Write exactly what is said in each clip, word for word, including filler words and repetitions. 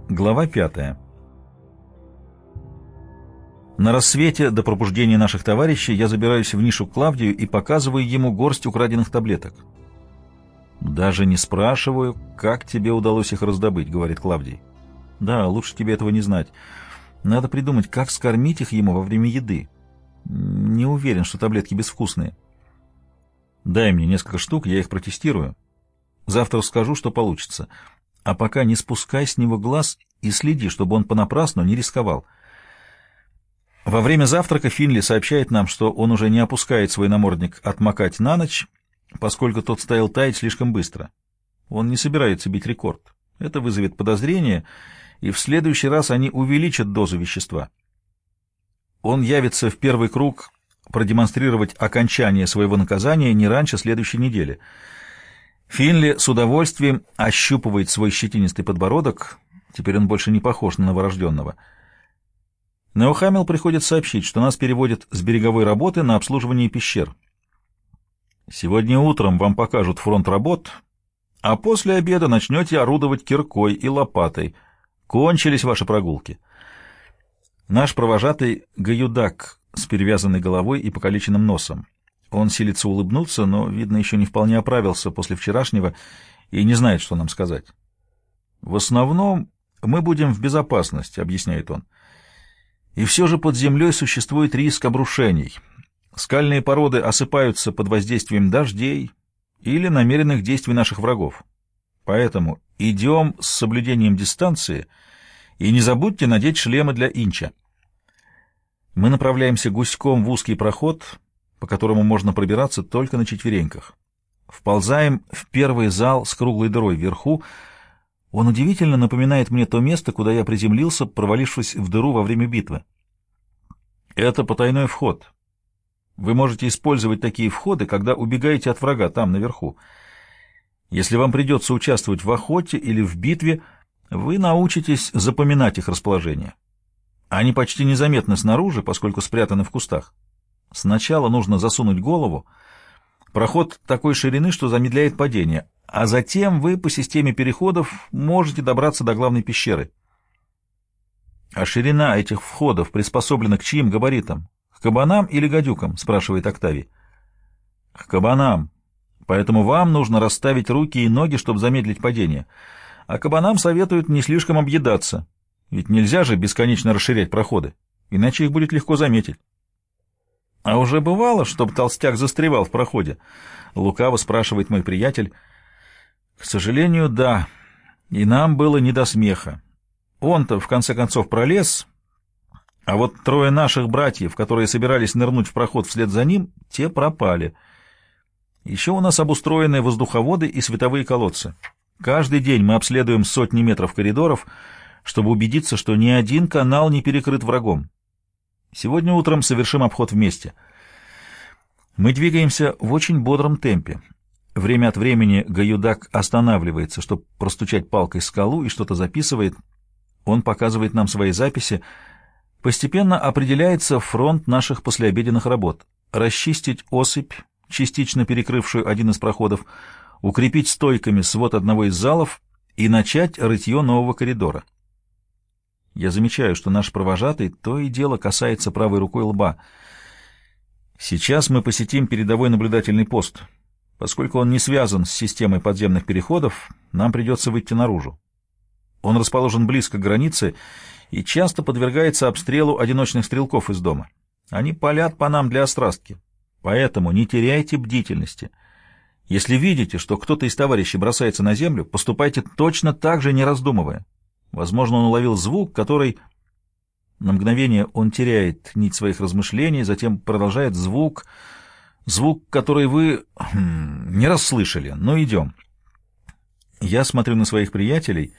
Глава пятая. На рассвете, до пробуждения наших товарищей, я забираюсь в нишу к Клавдию и показываю ему горсть украденных таблеток. «Даже не спрашиваю, как тебе удалось их раздобыть», — говорит Клавдий. «Да, лучше тебе этого не знать. Надо придумать, как скормить их ему во время еды. Не уверен, что таблетки безвкусные. Дай мне несколько штук, я их протестирую. Завтра скажу, что получится. А пока не спускай с него глаз и следи, чтобы он понапрасну не рисковал». Во время завтрака Финли сообщает нам, что он уже не опускает свой намордник отмокать на ночь, поскольку тот стал таять слишком быстро. Он не собирается бить рекорд. Это вызовет подозрение, и в следующий раз они увеличат дозу вещества. Он явится в первый круг продемонстрировать окончание своего наказания не раньше следующей недели. Финли с удовольствием ощупывает свой щетинистый подбородок. Теперь он больше не похож на новорожденного. Неохамил приходит сообщить, что нас переводят с береговой работы на обслуживание пещер. Сегодня утром вам покажут фронт работ, а после обеда начнете орудовать киркой и лопатой. Кончились ваши прогулки. Наш провожатый Гаюдак с перевязанной головой и покалеченным носом. Он силится улыбнуться, но, видно, еще не вполне оправился после вчерашнего и не знает, что нам сказать. «В основном мы будем в безопасности», — объясняет он. «И все же под землей существует риск обрушений. Скальные породы осыпаются под воздействием дождей или намеренных действий наших врагов. Поэтому идем с соблюдением дистанции и не забудьте надеть шлемы для инча». Мы направляемся гуськом в узкий проход, по которому можно пробираться только на четвереньках. Вползаем в первый зал с круглой дырой вверху. Он удивительно напоминает мне то место, куда я приземлился, провалившись в дыру во время битвы. Это потайной вход. Вы можете использовать такие входы, когда убегаете от врага там, наверху. Если вам придется участвовать в охоте или в битве, вы научитесь запоминать их расположение. Они почти незаметны снаружи, поскольку спрятаны в кустах. Сначала нужно засунуть голову. Проход такой ширины, что замедляет падение, а затем вы по системе переходов можете добраться до главной пещеры. А ширина этих входов приспособлена к чьим габаритам? К кабанам или гадюкам? Спрашивает Октавий. К кабанам. Поэтому вам нужно расставить руки и ноги, чтобы замедлить падение. А кабанам советуют не слишком объедаться. Ведь нельзя же бесконечно расширять проходы, иначе их будет легко заметить. А уже бывало, чтобы толстяк застревал в проходе? Лукаво спрашивает мой приятель. К сожалению, да. И нам было не до смеха. Он-то, в конце концов, пролез, а вот трое наших братьев, которые собирались нырнуть в проход вслед за ним, те пропали. Еще у нас обустроены воздуховоды и световые колодцы. Каждый день мы обследуем сотни метров коридоров, чтобы убедиться, что ни один канал не перекрыт врагом. Сегодня утром совершим обход вместе. Мы двигаемся в очень бодром темпе. Время от времени Гаюдак останавливается, чтобы простучать палкой скалу и что-то записывает. Он показывает нам свои записи. Постепенно определяется фронт наших послеобеденных работ. Расчистить осыпь, частично перекрывшую один из проходов, укрепить стойками свод одного из залов и начать рытье нового коридора. Я замечаю, что наш провожатый то и дело касается правой рукой лба. Сейчас мы посетим передовой наблюдательный пост. Поскольку он не связан с системой подземных переходов, нам придется выйти наружу. Он расположен близко к границе и часто подвергается обстрелу одиночных стрелков из дома. Они палят по нам для острастки. Поэтому не теряйте бдительности. Если видите, что кто-то из товарищей бросается на землю, поступайте точно так же, не раздумывая. Возможно, он уловил звук, который... На мгновение он теряет нить своих размышлений, затем продолжает звук... Звук, который вы хм, не расслышали. Ну, идем. Я смотрю на своих приятелей,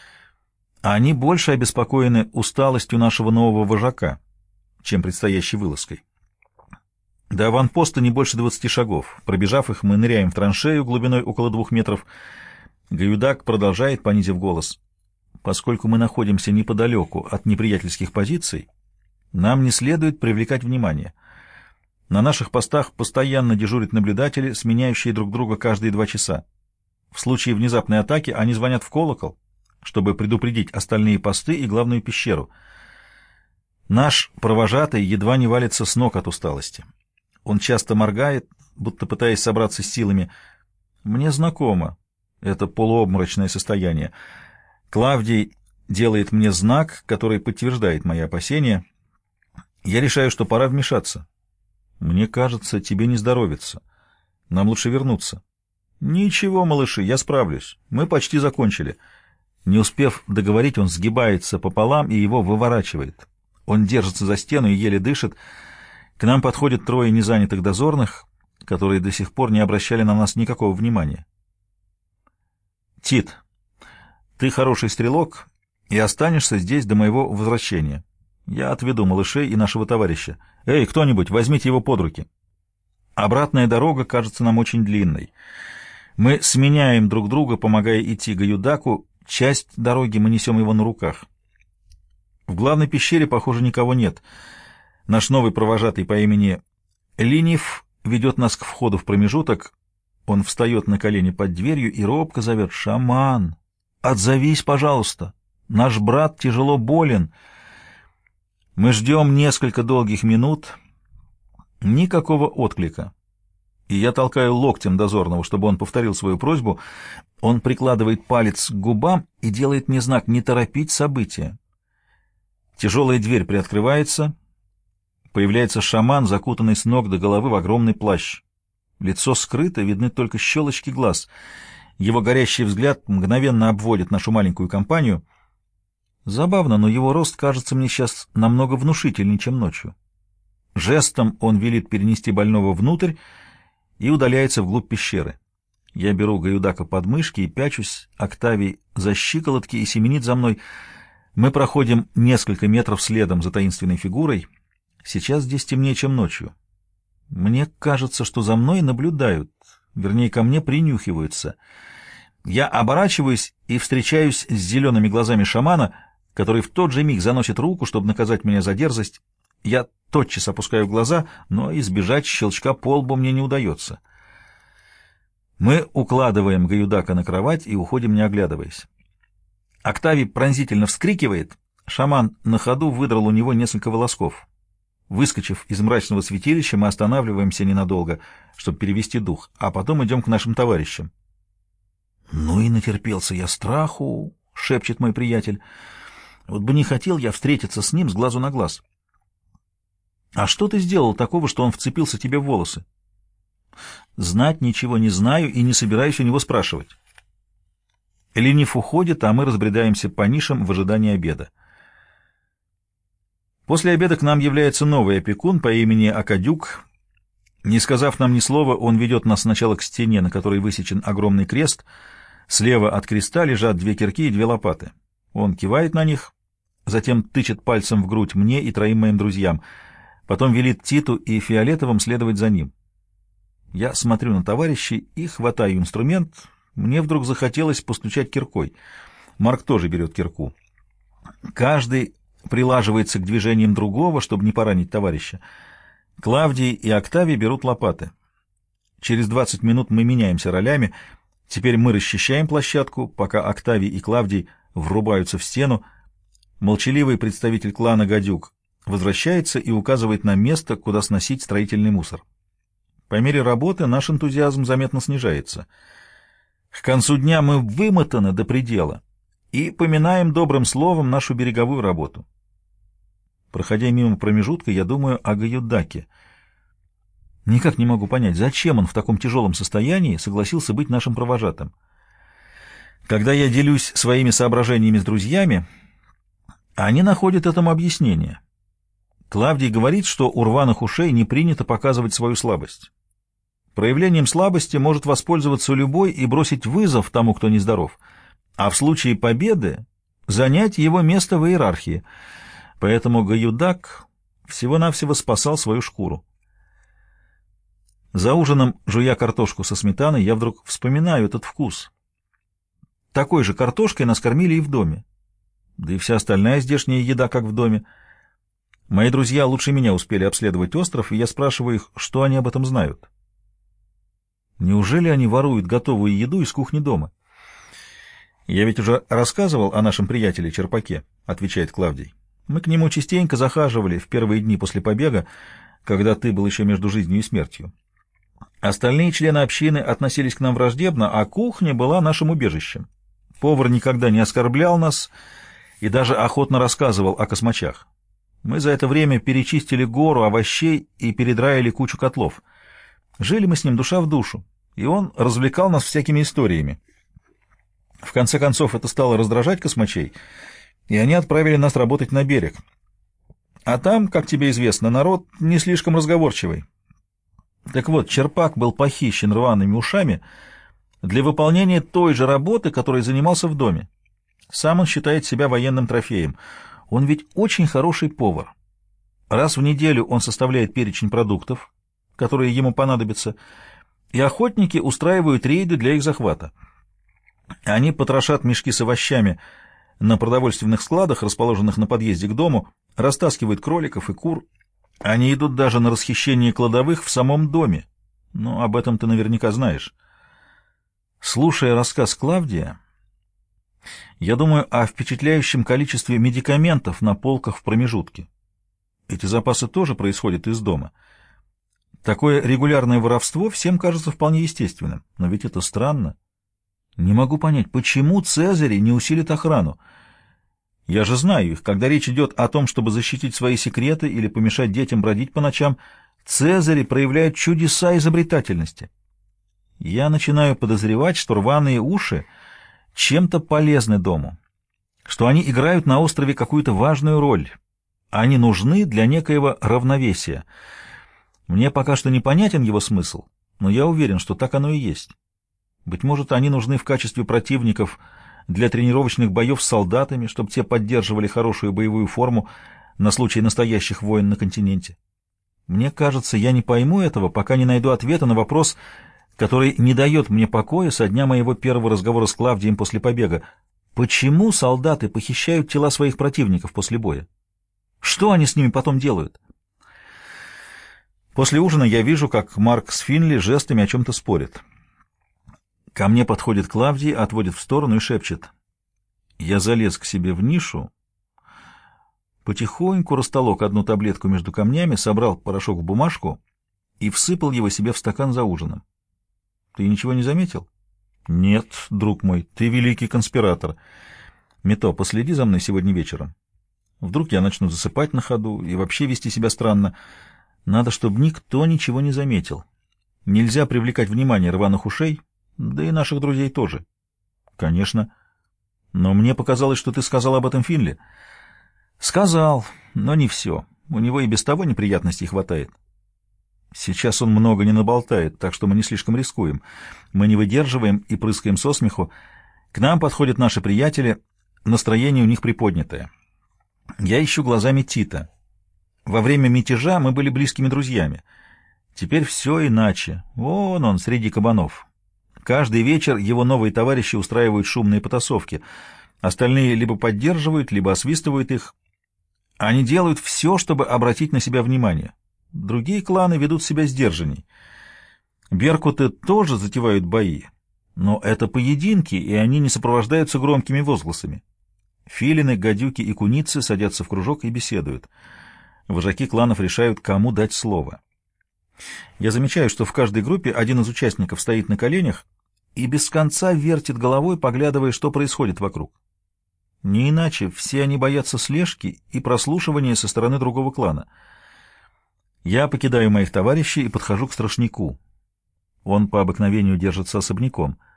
а они больше обеспокоены усталостью нашего нового вожака, чем предстоящей вылазкой. До аванпоста не больше двадцати шагов. Пробежав их, мы ныряем в траншею глубиной около двух метров. Гаюдак продолжает, понизив голос. Поскольку мы находимся неподалеку от неприятельских позиций, нам не следует привлекать внимание. На наших постах постоянно дежурят наблюдатели, сменяющие друг друга каждые два часа. В случае внезапной атаки они звонят в колокол, чтобы предупредить остальные посты и главную пещеру. Наш провожатый едва не валится с ног от усталости. Он часто моргает, будто пытаясь собраться с силами. Мне знакомо это полуобморочное состояние. Клавдий делает мне знак, который подтверждает мои опасения. Я решаю, что пора вмешаться. Мне кажется, тебе не здоровится. Нам лучше вернуться. Ничего, малыши, я справлюсь. Мы почти закончили. Не успев договорить, он сгибается пополам и его выворачивает. Он держится за стену и еле дышит. К нам подходят трое незанятых дозорных, которые до сих пор не обращали на нас никакого внимания. Тит, ты хороший стрелок и останешься здесь до моего возвращения. Я отведу малышей и нашего товарища. Эй, кто-нибудь, возьмите его под руки. Обратная дорога кажется нам очень длинной. Мы сменяем друг друга, помогая идти Гаюдаку. Часть дороги мы несем его на руках. В главной пещере, похоже, никого нет. Наш новый провожатый по имени Линив ведет нас к входу в промежуток. Он встает на колени под дверью и робко зовет: «Шаман, отзовись, пожалуйста! Наш брат тяжело болен». Мы ждем несколько долгих минут. Никакого отклика. И я толкаю локтем дозорного, чтобы он повторил свою просьбу. Он прикладывает палец к губам и делает мне знак не торопить события. Тяжелая дверь приоткрывается. Появляется шаман, закутанный с ног до головы в огромный плащ. Лицо скрыто, видны только щелочки глаз. Его горящий взгляд мгновенно обводит нашу маленькую компанию. Забавно, но его рост кажется мне сейчас намного внушительнее, чем ночью. Жестом он велит перенести больного внутрь и удаляется вглубь пещеры. Я беру Гаюдака под мышки и пячусь, Октавий за щиколотки и семенит за мной. Мы проходим несколько метров следом за таинственной фигурой. Сейчас здесь темнее, чем ночью. Мне кажется, что за мной наблюдают, вернее, ко мне принюхиваются. Я оборачиваюсь и встречаюсь с зелеными глазами шамана, который в тот же миг заносит руку, чтобы наказать меня за дерзость. Я тотчас опускаю глаза, но избежать щелчка по лбу мне не удается. Мы укладываем Гаюдака на кровать и уходим, не оглядываясь. Октавий пронзительно вскрикивает. Шаман на ходу выдрал у него несколько волосков. Выскочив из мрачного святилища, мы останавливаемся ненадолго, чтобы перевести дух, а потом идем к нашим товарищам. «Ну и натерпелся я страху», — шепчет мой приятель. «Вот бы не хотел я встретиться с ним с глазу на глаз». «А что ты сделал такого, что он вцепился тебе в волосы?» «Знать ничего не знаю и не собираюсь у него спрашивать». Ленив уходит, а мы разбредаемся по нишам в ожидании обеда. После обеда к нам является новый опекун по имени Акадюк. Не сказав нам ни слова, он ведет нас сначала к стене, на которой высечен огромный крест. Слева от креста лежат две кирки и две лопаты. Он кивает на них, затем тычет пальцем в грудь мне и троим моим друзьям. Потом велит Титу и Фиолетовым следовать за ним. Я смотрю на товарищей и хватаю инструмент. Мне вдруг захотелось постучать киркой. Марк тоже берет кирку. Каждый прилаживается к движениям другого, чтобы не поранить товарища. Клавдий и Октавий берут лопаты. Через двадцать минут мы меняемся ролями. Теперь мы расчищаем площадку, пока Октавий и Клавдий врубаются в стену. Молчаливый представитель клана Гадюк возвращается и указывает на место, куда сносить строительный мусор. По мере работы наш энтузиазм заметно снижается. К концу дня мы вымотаны до предела и поминаем добрым словом нашу береговую работу. Проходя мимо промежутка, я думаю о Гаюдаке. Никак не могу понять, зачем он в таком тяжелом состоянии согласился быть нашим провожатым. Когда я делюсь своими соображениями с друзьями, они находят этому объяснение. Клавдий говорит, что у рваных ушей не принято показывать свою слабость. Проявлением слабости может воспользоваться любой и бросить вызов тому, кто нездоров, а в случае победы занять его место в иерархии. Поэтому Гаюдак всего-навсего спасал свою шкуру. За ужином, жуя картошку со сметаной, я вдруг вспоминаю этот вкус. Такой же картошкой нас кормили и в доме. Да и вся остальная здешняя еда, как в доме. Мои друзья лучше меня успели обследовать остров, и я спрашиваю их, что они об этом знают. Неужели они воруют готовую еду из кухни дома? «Я ведь уже рассказывал о нашем приятеле Черпаке», — отвечает Клавдий. «Мы к нему частенько захаживали в первые дни после побега, когда ты был еще между жизнью и смертью. Остальные члены общины относились к нам враждебно, а кухня была нашим убежищем. Повар никогда не оскорблял нас и даже охотно рассказывал о космачах. Мы за это время перечистили гору овощей и передраили кучу котлов. Жили мы с ним душа в душу, и он развлекал нас всякими историями. В конце концов, это стало раздражать космачей, и они отправили нас работать на берег. А там, как тебе известно, народ не слишком разговорчивый. Так вот, Черпак был похищен рваными ушами для выполнения той же работы, которой занимался в доме. Сам он считает себя военным трофеем. Он ведь очень хороший повар. Раз в неделю он составляет перечень продуктов, которые ему понадобятся, и охотники устраивают рейды для их захвата. Они потрошат мешки с овощами на продовольственных складах, расположенных на подъезде к дому, растаскивают кроликов и кур. Они идут даже на расхищение кладовых в самом доме. Ну, об этом ты наверняка знаешь. Слушая рассказ Клавдия, я думаю о впечатляющем количестве медикаментов на полках в промежутке. Эти запасы тоже происходят из дома. Такое регулярное воровство всем кажется вполне естественным, но ведь это странно. Не могу понять, почему Цезарь не усилит охрану. Я же знаю их, когда речь идет о том, чтобы защитить свои секреты или помешать детям бродить по ночам, Цезарь проявляет чудеса изобретательности. Я начинаю подозревать, что рваные уши чем-то полезны дому, что они играют на острове какую-то важную роль. Они нужны для некоего равновесия. Мне пока что непонятен его смысл, но я уверен, что так оно и есть. Быть может, они нужны в качестве противников для тренировочных боев с солдатами, чтобы те поддерживали хорошую боевую форму на случай настоящих войн на континенте. Мне кажется, я не пойму этого, пока не найду ответа на вопрос, который не дает мне покоя со дня моего первого разговора с Клавдием после побега. Почему солдаты похищают тела своих противников после боя? Что они с ними потом делают? После ужина я вижу, как Марк с Финли жестами о чем-то спорят. Ко мне подходит Клавдий, отводит в сторону и шепчет. Я залез к себе в нишу, потихоньку растолок одну таблетку между камнями, собрал порошок в бумажку и всыпал его себе в стакан за ужином. Ты ничего не заметил? Нет, друг мой, ты великий конспиратор. Мито, последи за мной сегодня вечером. Вдруг я начну засыпать на ходу и вообще вести себя странно. Надо, чтобы никто ничего не заметил. Нельзя привлекать внимание рваных ушей, да и наших друзей тоже. Конечно. Но мне показалось, что ты сказал об этом Финли. Сказал, но не все. У него и без того неприятностей хватает. Сейчас он много не наболтает, так что мы не слишком рискуем. Мы не выдерживаем и прыскаем со смеху. К нам подходят наши приятели, настроение у них приподнятое. Я ищу глазами Тита. Во время мятежа мы были близкими друзьями. Теперь все иначе. Вон он, среди кабанов. Каждый вечер его новые товарищи устраивают шумные потасовки. Остальные либо поддерживают, либо освистывают их. Они делают все, чтобы обратить на себя внимание. Другие кланы ведут себя сдержанней. Беркуты тоже затевают бои, но это поединки, и они не сопровождаются громкими возгласами. Филины, гадюки и куницы садятся в кружок и беседуют. Вожаки кланов решают, кому дать слово. Я замечаю, что в каждой группе один из участников стоит на коленях и без конца вертит головой, поглядывая, что происходит вокруг. Не иначе, все они боятся слежки и прослушивания со стороны другого клана. Я покидаю моих товарищей и подхожу к страшнику. Он по обыкновению держится особняком.